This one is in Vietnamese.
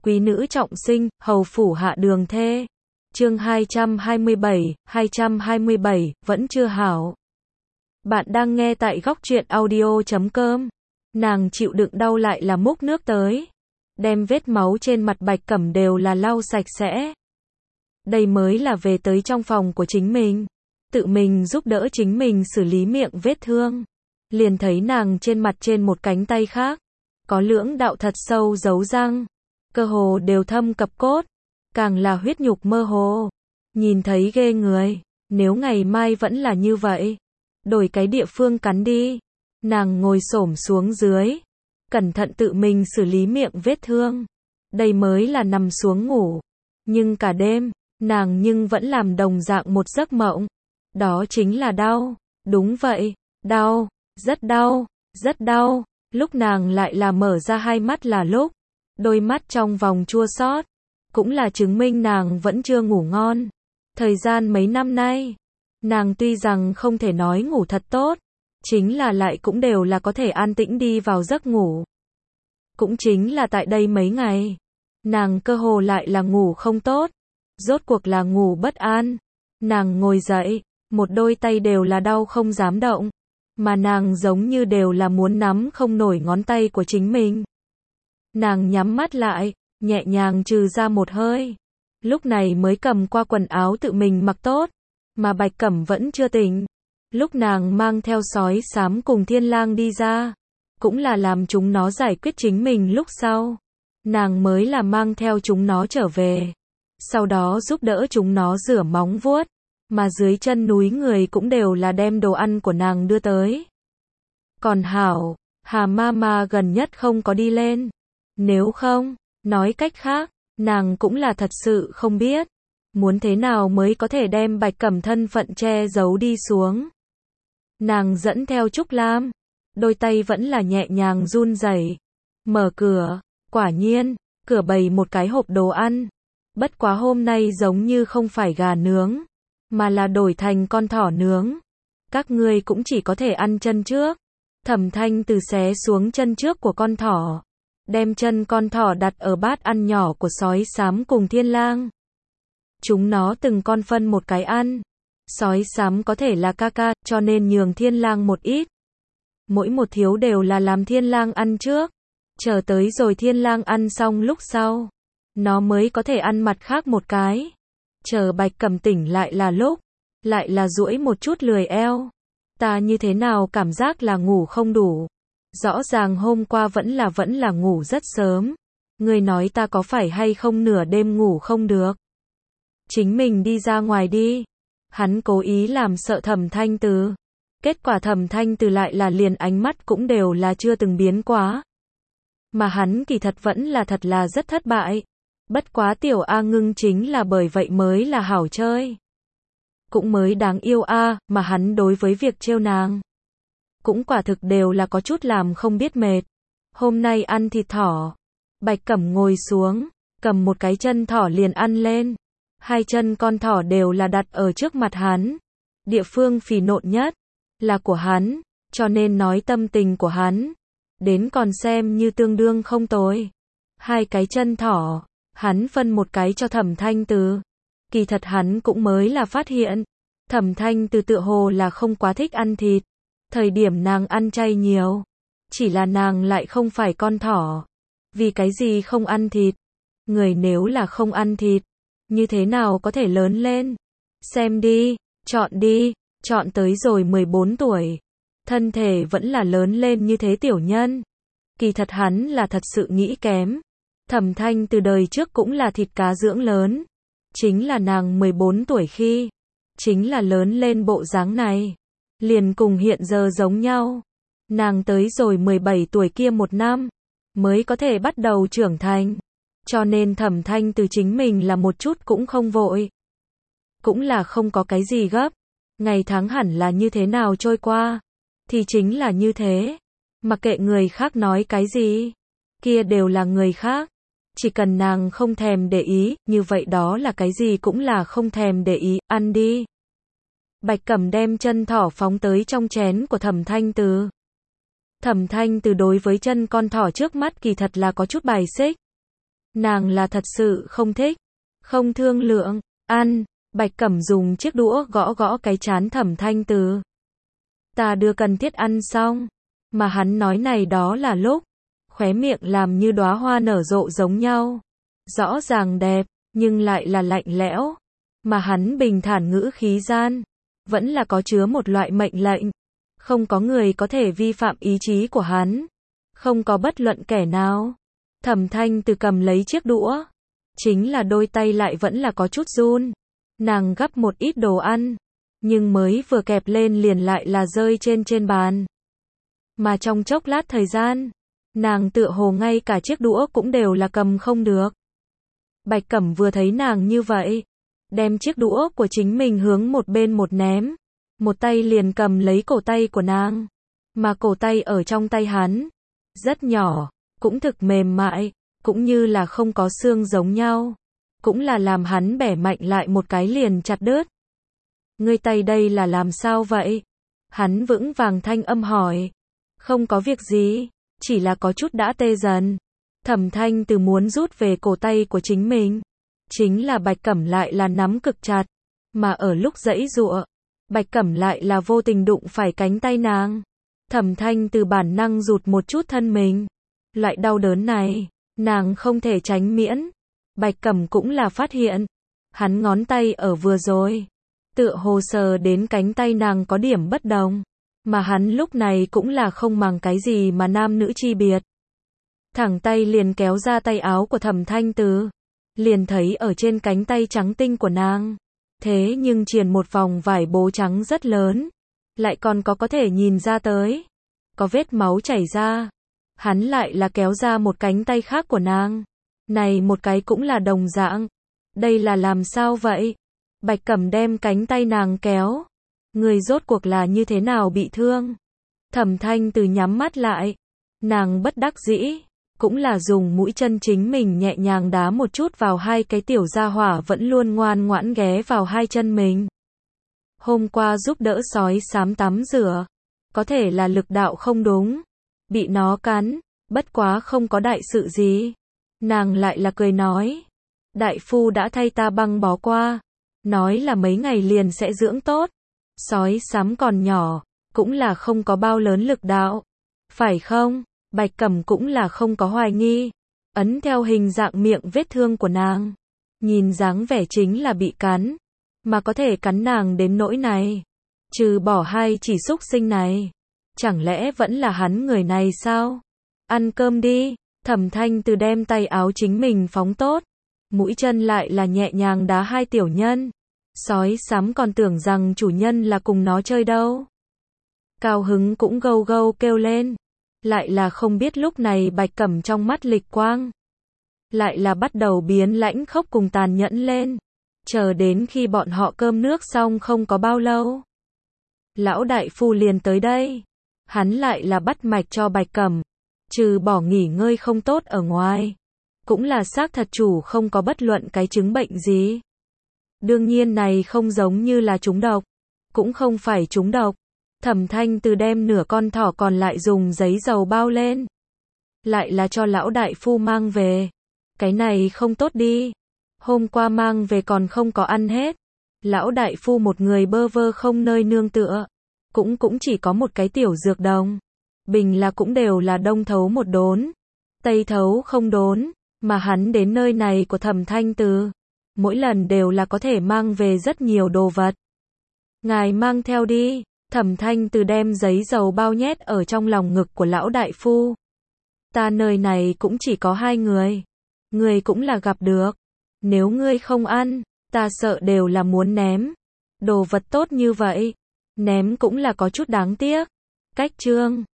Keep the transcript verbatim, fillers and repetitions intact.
Quý nữ trọng sinh, hầu phủ hạ đường thê. Chương hai trăm hai mươi bảy, hai trăm hai mươi bảy, vẫn chưa hảo. Bạn đang nghe tại góc truyện audio chấm com. Nàng chịu đựng đau lại là múc nước tới. Đem vết máu trên mặt Bạch Cẩm đều là lau sạch sẽ. Đây mới là về tới trong phòng của chính mình. Tự mình giúp đỡ chính mình xử lý miệng vết thương. Liền thấy nàng trên mặt trên một cánh tay khác. Có lưỡng đạo thật sâu dấu răng. Cơ hồ đều thâm cập cốt. Càng là huyết nhục mơ hồ. Nhìn thấy ghê người. Nếu ngày mai vẫn là như vậy. Đổi cái địa phương cắn đi. Nàng ngồi xổm xuống dưới. Cẩn thận tự mình xử lý miệng vết thương. Đây mới là nằm xuống ngủ. Nhưng cả đêm, nàng nhưng vẫn làm đồng dạng một giấc mộng. Đó chính là đau. Đúng vậy, đau, rất đau, rất đau. Lúc nàng lại là mở ra hai mắt là lúc. Đôi mắt trong vòng chua xót. Cũng là chứng minh nàng vẫn chưa ngủ ngon. Thời gian mấy năm nay, nàng tuy rằng không thể nói ngủ thật tốt, chính là lại cũng đều là có thể an tĩnh đi vào giấc ngủ. Cũng chính là tại đây mấy ngày, nàng cơ hồ lại là ngủ không tốt, rốt cuộc là ngủ bất an. Nàng ngồi dậy, một đôi tay đều là đau không dám động, mà nàng giống như đều là muốn nắm không nổi ngón tay của chính mình. Nàng nhắm mắt lại, nhẹ nhàng trừ ra một hơi. Lúc này mới cầm qua quần áo tự mình mặc tốt, mà Bạch Cẩm vẫn chưa tỉnh. Lúc nàng mang theo sói xám cùng Thiên Lang đi ra, cũng là làm chúng nó giải quyết chính mình lúc sau. Nàng mới là mang theo chúng nó trở về. Sau đó giúp đỡ chúng nó rửa móng vuốt, mà dưới chân núi người cũng đều là đem đồ ăn của nàng đưa tới. Còn hảo, Hà Mama gần nhất không có đi lên. Nếu không, nói cách khác, nàng cũng là thật sự không biết. Muốn thế nào mới có thể đem Bạch Cẩm thân phận che giấu đi xuống. Nàng dẫn theo Trúc Lam, đôi tay vẫn là nhẹ nhàng run rẩy. Mở cửa, quả nhiên, cửa bày một cái hộp đồ ăn. Bất quá hôm nay giống như không phải gà nướng, mà là đổi thành con thỏ nướng. Các ngươi cũng chỉ có thể ăn chân trước. Thẩm Thanh Từ xé xuống chân trước của con thỏ, đem chân con thỏ đặt ở bát ăn nhỏ của sói xám cùng Thiên Lang. Chúng nó từng con phân một cái ăn. Sói xám có thể là ca ca, cho nên nhường Thiên Lang một ít. Mỗi một thiếu đều là làm Thiên Lang ăn trước. Chờ tới rồi Thiên Lang ăn xong lúc sau, nó mới có thể ăn mặt khác một cái. Chờ Bạch Cẩm tỉnh lại là lúc, lại là duỗi một chút lười eo. Ta như thế nào cảm giác là ngủ không đủ. Rõ ràng hôm qua vẫn là vẫn là ngủ rất sớm. Ngươi nói ta có phải hay không nửa đêm ngủ không được. Chính mình đi ra ngoài đi. Hắn cố ý làm sợ Thẩm Thanh Từ. Kết quả Thẩm Thanh Từ lại là liền ánh mắt cũng đều là chưa từng biến quá. Mà hắn kỳ thật vẫn là thật là rất thất bại. Bất quá tiểu A Ngưng chính là bởi vậy mới là hảo chơi. Cũng mới đáng yêu a, mà hắn đối với việc trêu nàng cũng quả thực đều là có chút làm không biết mệt. Hôm nay ăn thịt thỏ. Bạch Cẩm ngồi xuống, cầm một cái chân thỏ liền ăn lên. Hai chân con thỏ đều là đặt ở trước mặt hắn. Địa phương phì nộn nhất là của hắn, cho nên nói tâm tình của hắn đến còn xem như tương đương không tồi. Hai cái chân thỏ, hắn phân một cái cho Thẩm Thanh Từ. Kỳ thật hắn cũng mới là phát hiện, Thẩm Thanh Từ tựa hồ là không quá thích ăn thịt. Thời điểm nàng ăn chay nhiều, chỉ là nàng lại không phải con thỏ. Vì cái gì không ăn thịt? Người nếu là không ăn thịt, như thế nào có thể lớn lên? Xem đi, chọn đi, chọn tới rồi mười bốn tuổi. Thân thể vẫn là lớn lên như thế tiểu nhân. Kỳ thật hắn là thật sự nghĩ kém. Thẩm Thanh từ đời trước cũng là thịt cá dưỡng lớn. Chính là nàng mười bốn tuổi khi, chính là lớn lên bộ dáng này. Liền cùng hiện giờ giống nhau. Nàng tới rồi mười bảy tuổi kia một năm, mới có thể bắt đầu trưởng thành. Cho nên Thẩm Thanh từ chính mình là một chút cũng không vội. Cũng là không có cái gì gấp. Ngày tháng hẳn là như thế nào trôi qua, thì chính là như thế. Mặc kệ người khác nói cái gì, kia đều là người khác. Chỉ cần nàng không thèm để ý, như vậy đó là cái gì cũng là không thèm để ý, ăn đi. Bạch Cẩm đem chân thỏ phóng tới trong chén của Thẩm Thanh Từ. Thẩm Thanh Từ đối với chân con thỏ trước mắt kỳ thật là có chút bài xích. Nàng là thật sự không thích, không thương lượng, ăn. Bạch Cẩm dùng chiếc đũa gõ gõ cái trán Thẩm Thanh Từ. Ta đưa cần thiết ăn xong, mà hắn nói này đó là lúc, khóe miệng làm như đóa hoa nở rộ giống nhau. Rõ ràng đẹp, nhưng lại là lạnh lẽo, mà hắn bình thản ngữ khí gian, vẫn là có chứa một loại mệnh lệnh. Không có người có thể vi phạm ý chí của hắn, không có bất luận kẻ nào. Thẩm Thanh Từ cầm lấy chiếc đũa, chính là đôi tay lại vẫn là có chút run. Nàng gắp một ít đồ ăn, nhưng mới vừa kẹp lên liền lại là rơi trên trên bàn. Mà trong chốc lát thời gian, nàng tựa hồ ngay cả chiếc đũa cũng đều là cầm không được. Bạch Cẩm vừa thấy nàng như vậy, đem chiếc đũa của chính mình hướng một bên một ném, một tay liền cầm lấy cổ tay của nàng, mà cổ tay ở trong tay hắn, rất nhỏ, cũng thực mềm mại, cũng như là không có xương giống nhau, cũng là làm hắn bẻ mạnh lại một cái liền chặt đứt. Ngươi tay đây là làm sao vậy? Hắn vững vàng thanh âm hỏi. Không có việc gì, chỉ là có chút đã tê dần. Thẩm Thanh Từ muốn rút về cổ tay của chính mình, chính là Bạch Cẩm lại là nắm cực chặt, mà ở lúc giãy giụa, Bạch Cẩm lại là vô tình đụng phải cánh tay nàng. Thẩm Thanh Từ bản năng rụt một chút thân mình. Loại đau đớn này, nàng không thể tránh miễn. Bạch Cẩm cũng là phát hiện, hắn ngón tay ở vừa rồi, tựa hồ sờ đến cánh tay nàng có điểm bất đồng, mà hắn lúc này cũng là không màng cái gì mà nam nữ chi biệt. Thẳng tay liền kéo ra tay áo của Thẩm Thanh Từ, liền thấy ở trên cánh tay trắng tinh của nàng, thế nhưng triền một vòng vải bố trắng rất lớn, lại còn có có thể nhìn ra tới, có vết máu chảy ra. Hắn lại là kéo ra một cánh tay khác của nàng, này một cái cũng là đồng dạng. Đây là làm sao vậy? Bạch Cẩm đem cánh tay nàng kéo. Người rốt cuộc là như thế nào bị thương? Thẩm Thanh Từ nhắm mắt lại. Nàng bất đắc dĩ, cũng là dùng mũi chân chính mình nhẹ nhàng đá một chút vào hai cái tiểu gia hỏa vẫn luôn ngoan ngoãn ghé vào hai chân mình. Hôm qua giúp đỡ sói xám tắm rửa, có thể là lực đạo không đúng, bị nó cắn, bất quá không có đại sự gì. Nàng lại là cười nói, đại phu đã thay ta băng bó qua, nói là mấy ngày liền sẽ dưỡng tốt. Sói xám còn nhỏ, cũng là không có bao lớn lực đạo, phải không? Bạch Cẩm cũng là không có hoài nghi, ấn theo hình dạng miệng vết thương của nàng, nhìn dáng vẻ chính là bị cắn, mà có thể cắn nàng đến nỗi này, trừ bỏ hai chỉ xúc sinh này, chẳng lẽ vẫn là hắn người này sao? Ăn cơm đi. Thẩm Thanh Từ đem tay áo chính mình phóng tốt, mũi chân lại là nhẹ nhàng đá hai tiểu nhân. Sói xám còn tưởng rằng chủ nhân là cùng nó chơi đâu. Cao hứng cũng gâu gâu kêu lên, lại là không biết lúc này Bạch Cẩm trong mắt lịch quang, lại là bắt đầu biến lãnh khốc cùng tàn nhẫn lên. Chờ đến khi bọn họ cơm nước xong không có bao lâu, lão đại phu liền tới đây, hắn lại là bắt mạch cho Bạch Cẩm. Trừ bỏ nghỉ ngơi không tốt ở ngoài, cũng là xác thật chủ không có bất luận cái chứng bệnh gì. Đương nhiên này không giống như là trúng độc, cũng không phải trúng độc. Thẩm Thanh Từ đem nửa con thỏ còn lại dùng giấy dầu bao lên, lại là cho lão đại phu mang về. Cái này không tốt đi, hôm qua mang về còn không có ăn hết. Lão đại phu một người bơ vơ không nơi nương tựa, cũng cũng chỉ có một cái tiểu dược đồng. Bình là cũng đều là đông thấu một đốn, tây thấu không đốn, mà hắn đến nơi này của Thẩm Thanh Từ, mỗi lần đều là có thể mang về rất nhiều đồ vật. Ngài mang theo đi. Thẩm Thanh Từ đem giấy dầu bao nhét ở trong lòng ngực của lão đại phu. Ta nơi này cũng chỉ có hai người, người cũng là gặp được, nếu ngươi không ăn, ta sợ đều là muốn ném. Đồ vật tốt như vậy, ném cũng là có chút đáng tiếc. Cách chương